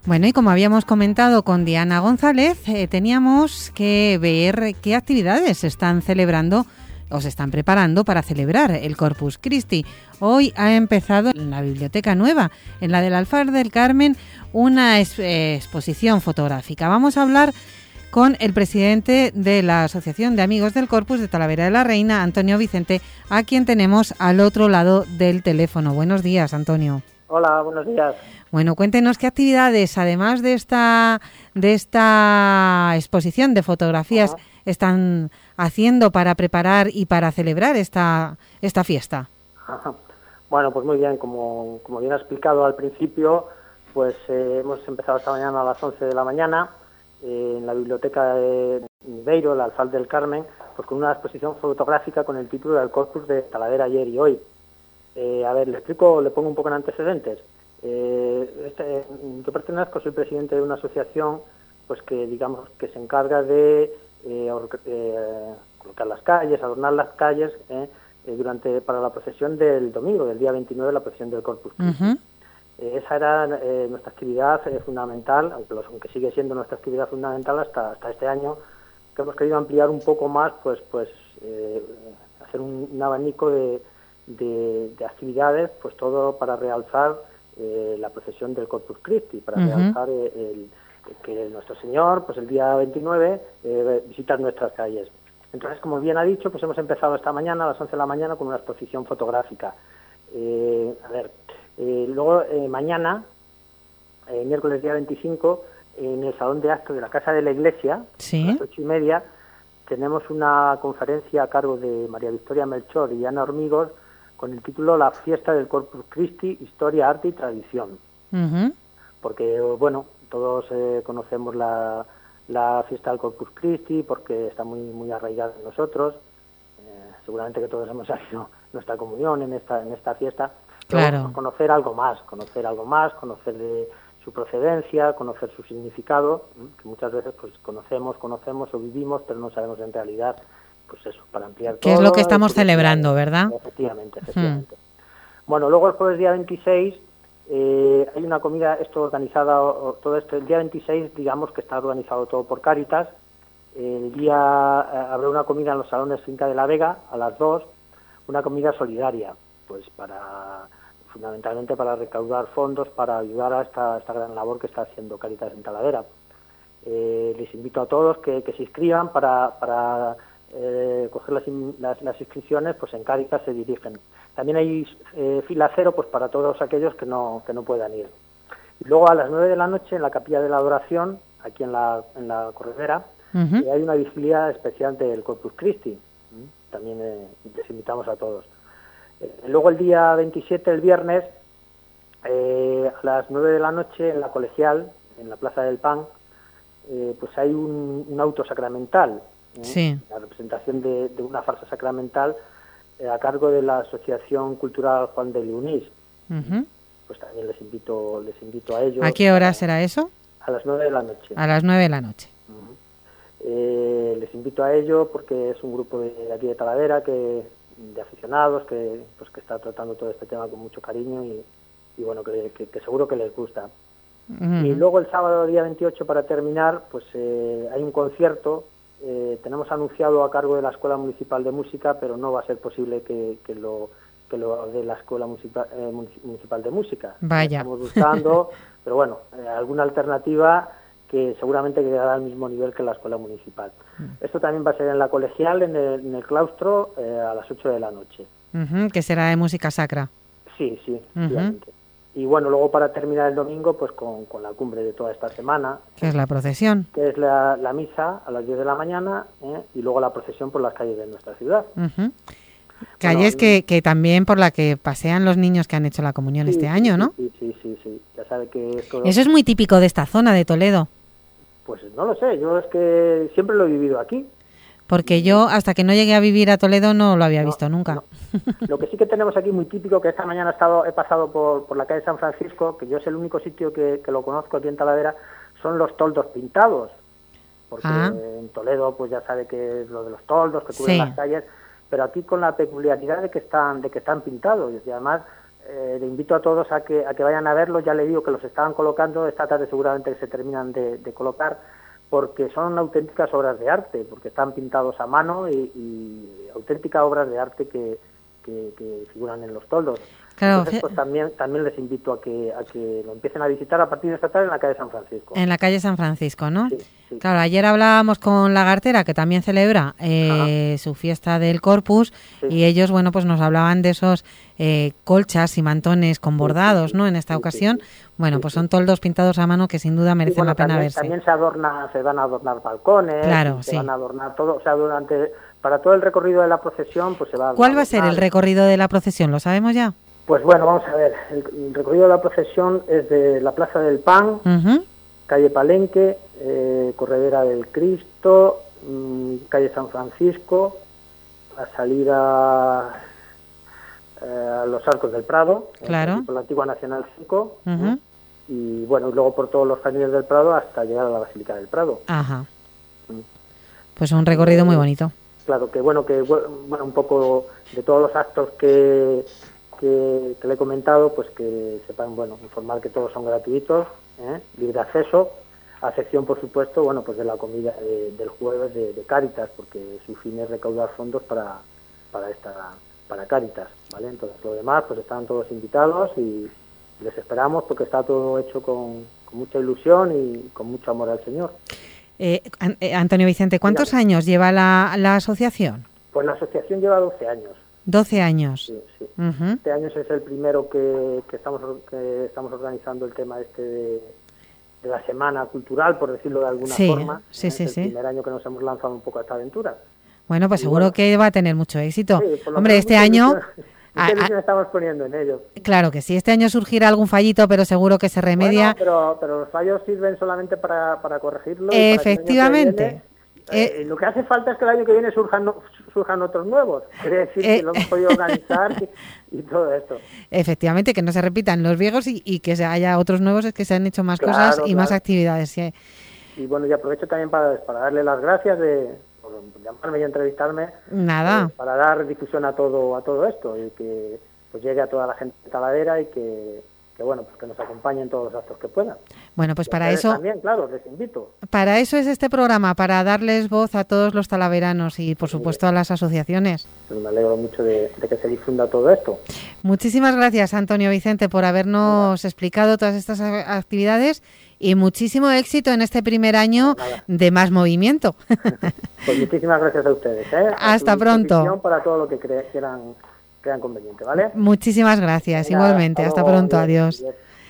Bueno, y como habíamos comentado con Diana González, teníamos que ver qué actividades se están celebrando o se están preparando para celebrar el Corpus Christi. Hoy ha empezado en la Biblioteca Nueva, en la del Alfar del Carmen, una exposición fotográfica. Vamos a hablar con el presidente de la Asociación de Amigos del Corpus de Talavera de la Reina, Antonio Vicente, a quien tenemos al otro lado del teléfono. Buenos días, Antonio. Hola, buenos días. Bueno, cuéntenos qué actividades, además de esta exposición de fotografías, están haciendo para preparar y para celebrar esta fiesta. Bueno, pues muy bien, como bien ha explicado al principio, pues hemos empezado esta mañana a las 11 de la mañana en la biblioteca de Beiro, el Alfar del Carmen, pues con una exposición fotográfica con el título del Corpus de Talavera ayer y hoy. A ver, le pongo un poco en antecedentes. Yo pertenezco, soy presidente de una asociación pues que digamos que se encarga de colocar las calles, adornar las calles para la procesión del domingo, del día 29, la procesión del Corpus Christi. Esa era nuestra actividad fundamental, aunque sigue siendo nuestra actividad fundamental hasta este año, que hemos querido ampliar un poco más, hacer un abanico de actividades, pues todo para realzar la procesión del Corpus Christi, para realzar que nuestro Señor, pues el día 29, visita nuestras calles. Entonces, como bien ha dicho, pues hemos empezado esta mañana, a las 11 de la mañana, con una exposición fotográfica. Luego, mañana, miércoles día 25, en el Salón de Actos de la Casa de la Iglesia, ¿sí?, a las 8:30, tenemos una conferencia a cargo de María Victoria Melchor y Ana Hormigos, con el título La fiesta del Corpus Christi, historia, arte y tradición. Porque, bueno, todos conocemos la fiesta del Corpus Christi porque está muy arraigada en nosotros. Seguramente que todos hemos hecho nuestra comunión en esta fiesta. Claro. Pero conocer algo más, conocer de su procedencia, conocer su significado, que muchas veces pues conocemos o vivimos, pero no sabemos en realidad, pues eso, para ampliar todo. ¿Qué es lo que estamos celebrando, verdad? Efectivamente. Bueno, luego el jueves día 26 hay una comida, todo esto, el día 26 digamos que está organizado todo por Cáritas. Habrá una comida en los salones Finca de la Vega a las 2, una comida solidaria, pues fundamentalmente para recaudar fondos para ayudar a esta gran labor que está haciendo Cáritas en Talavera. Les invito a todos que se inscriban para coger las inscripciones, pues en Cáritas se dirigen. También hay fila cero pues para todos aquellos que no puedan ir. Y luego a las 9 de la noche en la Capilla de la Adoración, aquí en la Corredera, hay una vigilia especial del Corpus Christi. También les invitamos a todos. Luego el día 27, el viernes, a las 9 de la noche en la Colegial, en la Plaza del Pan, pues hay un auto sacramental, sí, la representación de una farsa sacramental a cargo de la Asociación Cultural Juan de Leonís. Pues también les invito a ello. ¿A qué hora será eso? A las 9 de la noche. A las 9 de la noche. Les invito a ello porque es un grupo de aquí de Talavera de aficionados que está tratando todo este tema con mucho cariño y bueno, que seguro que les gusta. Y luego el sábado día 28, para terminar, pues hay un concierto. Tenemos anunciado a cargo de la Escuela Municipal de Música, pero no va a ser posible que lo de la Escuela Municipal de Música. Vaya. Estamos buscando, pero bueno, alguna alternativa que seguramente quedará al mismo nivel que la Escuela Municipal. Esto también va a ser en la Colegial, en el claustro, a las 8 de la noche. Que será de música sacra. Sí, obviamente. Y bueno, luego para terminar el domingo, pues con la cumbre de toda esta semana. ¿Qué es la procesión? Que es la misa a las 10 de la mañana y luego la procesión por las calles de nuestra ciudad. Calles que también por la que pasean los niños que han hecho la comunión este año, ¿no? Sí. Ya sabe que esto... Eso es muy típico de esta zona de Toledo. Pues no lo sé, yo es que siempre lo he vivido aquí. Porque yo, hasta que no llegué a vivir a Toledo, no lo había visto nunca. No. Lo que sí que tenemos aquí muy típico, que esta mañana he pasado por la calle San Francisco, que yo es el único sitio que lo conozco aquí en Talavera, son los toldos pintados. Porque en Toledo, pues ya sabe que es lo de los toldos, que cubren las calles, pero aquí con la peculiaridad de que están pintados. Y además, le invito a todos a que vayan a verlos. Ya le digo que los estaban colocando, esta tarde seguramente que se terminan de colocar, porque son auténticas obras de arte, porque están pintados a mano y auténticas obras de arte que figuran en los toldos. Claro, entonces, pues también les invito a que lo empiecen a visitar a partir de esta tarde en la calle San Francisco. En la calle San Francisco, ¿no? Sí. Claro, ayer hablábamos con Lagartera, que también celebra su fiesta del Corpus, y ellos, bueno, pues nos hablaban de esos colchas y mantones con bordados, ¿no? En esta ocasión, bueno, pues son toldos pintados a mano que sin duda merecen la pena verse. También se van a adornar balcones, claro, se van a adornar todo, o sea, para todo el recorrido de la procesión, pues se va a ¿Cuál va a ser el recorrido de la procesión? ¿Lo sabemos ya? Pues bueno, vamos a ver, el recorrido de la procesión es de la Plaza del Pan, calle Palenque, Corredera del Cristo, calle San Francisco, la salida a los Arcos del Prado, por la antigua Nacional 5, y bueno, y luego por todos los jardines del Prado hasta llegar a la Basílica del Prado. Ajá. Pues un recorrido muy bonito. Claro, que bueno, un poco de todos los actos que le he comentado, pues que sepan, bueno, informar que todos son gratuitos, libre acceso, a excepción, por supuesto, bueno, pues de la comida del jueves de Cáritas, porque su fin es recaudar fondos para Cáritas, ¿vale? Entonces, lo demás, pues están todos invitados y les esperamos porque está todo hecho con mucha ilusión y con mucho amor al Señor. Antonio Vicente, ¿cuántos años lleva la asociación? Pues la asociación lleva 12 años. 12 años. Sí. Este año es el primero que estamos organizando el tema de la semana cultural, por decirlo de alguna forma. Sí. Es el primer año que nos hemos lanzado un poco a esta aventura. Bueno, pues seguro que va a tener mucho éxito. Hombre, este año... estamos poniendo en ello. Claro que sí, este año surgirá algún fallito, pero seguro que se remedia. Bueno, pero los fallos sirven solamente para corregirlo. Efectivamente. Lo que hace falta es que el año que viene surjan otros nuevos. Quiere decir que lo hemos podido organizar y todo esto. Efectivamente, que no se repitan los viejos y que haya otros nuevos, es que se han hecho más cosas y más actividades. Sí. Y bueno, y aprovecho también para darle las gracias por llamarme y entrevistarme. Nada. Para dar difusión a todo esto y que pues llegue a toda la gente de Talavera y que bueno, pues que nos acompañen todos los actos que puedan. Bueno, pues para eso también, claro, les invito. Para eso es este programa, para darles voz a todos los talaveranos y por supuesto a las asociaciones. Pues me alegro mucho de que se difunda todo esto. Muchísimas gracias, Antonio Vicente, por habernos explicado todas estas actividades y muchísimo éxito en este primer año de Más Movimiento. Pues muchísimas gracias a ustedes. Hasta pronto. Para todo lo que crean conveniente, ¿vale? Muchísimas gracias, igualmente. Hasta pronto, adiós.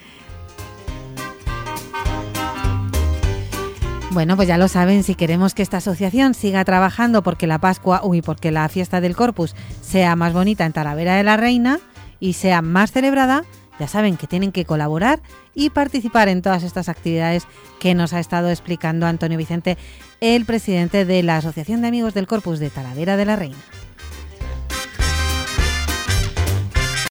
Bueno, pues ya lo saben, si queremos que esta asociación siga trabajando porque la fiesta del Corpus sea más bonita en Talavera de la Reina y sea más celebrada, ya saben que tienen que colaborar y participar en todas estas actividades que nos ha estado explicando Antonio Vicente, el presidente de la Asociación de Amigos del Corpus de Talavera de la Reina.